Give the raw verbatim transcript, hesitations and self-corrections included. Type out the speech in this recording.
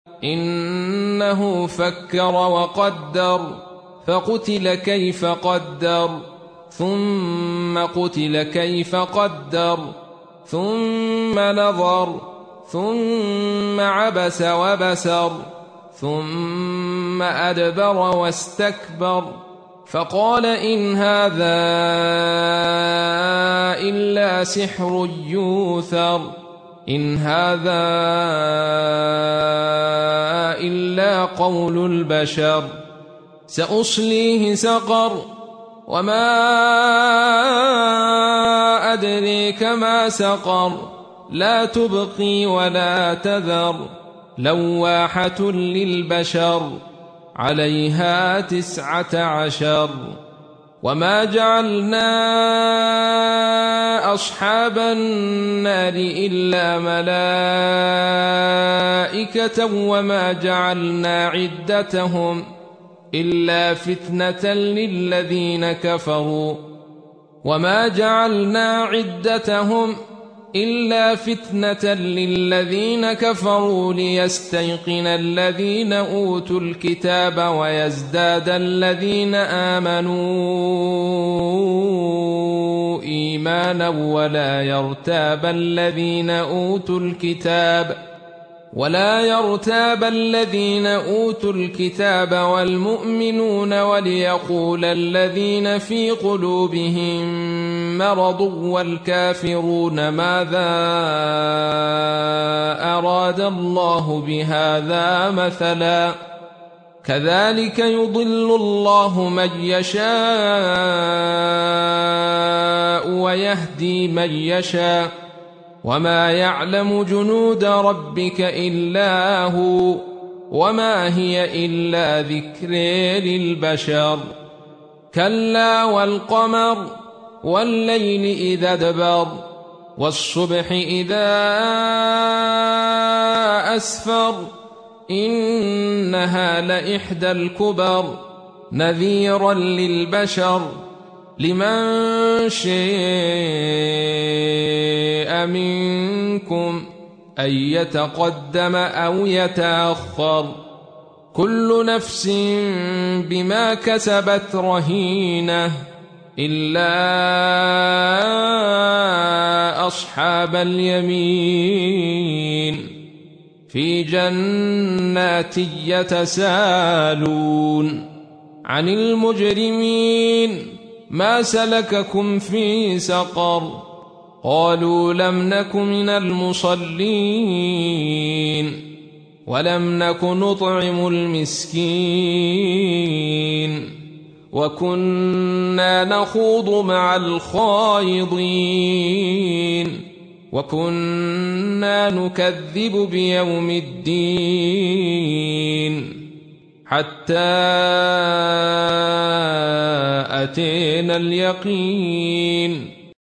إنه فكر وقدر فقتل كيف قدر ثم قتل كيف قدر ثم نظر ثم عبس وبسر ثم أدبر واستكبر فقال إن هذا إلا سحر يوثر إن هذا إلا قول البشر سأصليه سقر وما أدريك ما سقر لا تبقي ولا تذر لواحة للبشر عليها تسعة عشر وما جعلنا أصحاب النار إلا ملائكة وما جعلنا عدتهم إلا فتنة للذين كفروا وما جعلنا عدتهم إلا فتنة للذين كفروا ليستيقن الذين أوتوا الكتاب ويزداد الذين آمنوا إيمانا ولا يرتاب الذين أوتوا الكتاب ولا يرتاب الذين أوتوا الكتاب والمؤمنون وليقول الذين في قلوبهم مرض والكافرون ماذا أراد الله بهذا مثلا كذلك يضل الله من يشاء ويهدي من يشاء وما يعلم جنود ربك إلا هو وما هي إلا ذكر للبشر كلا والقمر والليل إذا دبر والصبح إذا أسفر إنها لإحدى الكبر نذيرا للبشر لمن شاء منكم أن يتقدم أو يتأخر كل نفس بما كسبت رهينة إلا أصحاب اليمين في جنات يتساءلون عن المجرمين ما سلككم في سقر قالوا لم نك من المصلين ولم نك نطعم المسكين وكنا نخوض مع الخائضين وكنا نكذب بيوم الدين حتى أتينا اليقين